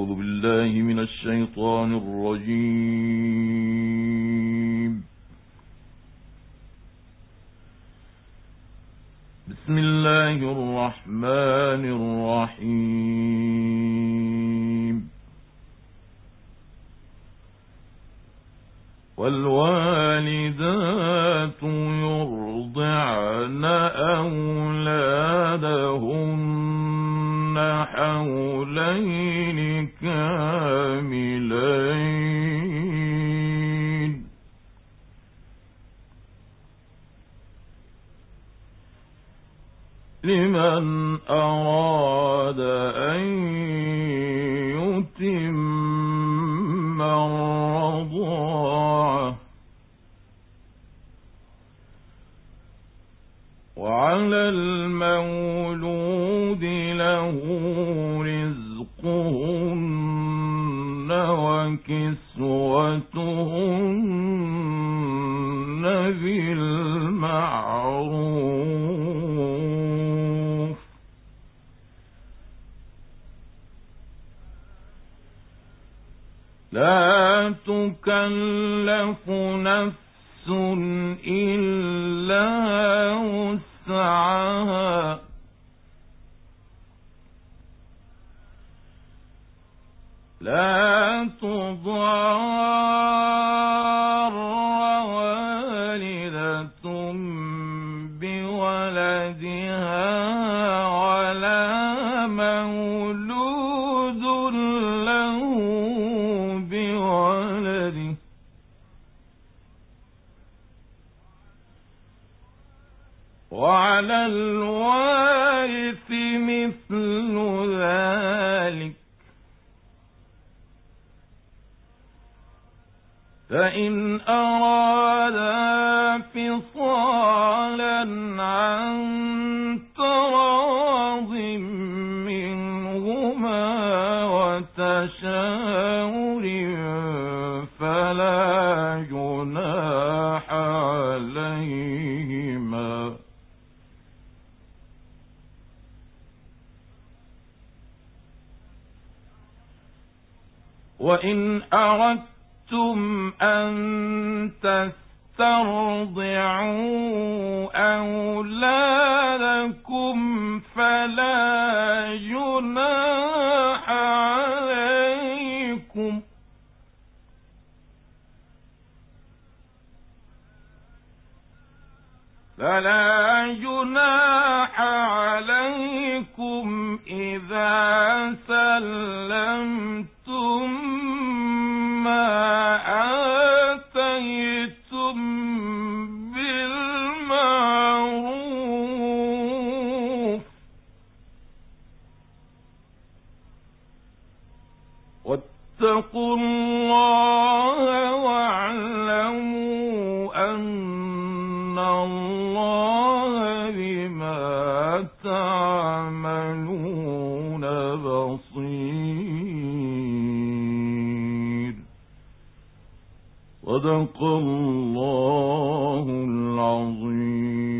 أعوذ بالله من الشيطان الرجيم. بسم الله الرحمن الرحيم. والوالدات يرضعن أولادهن حولين كاملين لمن أراد أن يتم الرضاعة، وعلى المولود له رزقهن وكسوتهن بالمعروف، لا تكلف نفس إلا وسعها، لا تضار والدة بولدها ولا مولود له بولده، وعلى الوارث مثل ذلك، فإن أرادا فصالا عن تراض منهما وتشاور فلا جناح عليهما. وإن أردتم أن تسترضعوا أولادكم فلا جناح عليكم إذا سلمتم ما آتيتم بالمعروف، واتقوا الله واعلموا أن الله بما تعملون بصير. صدق الله العظيم.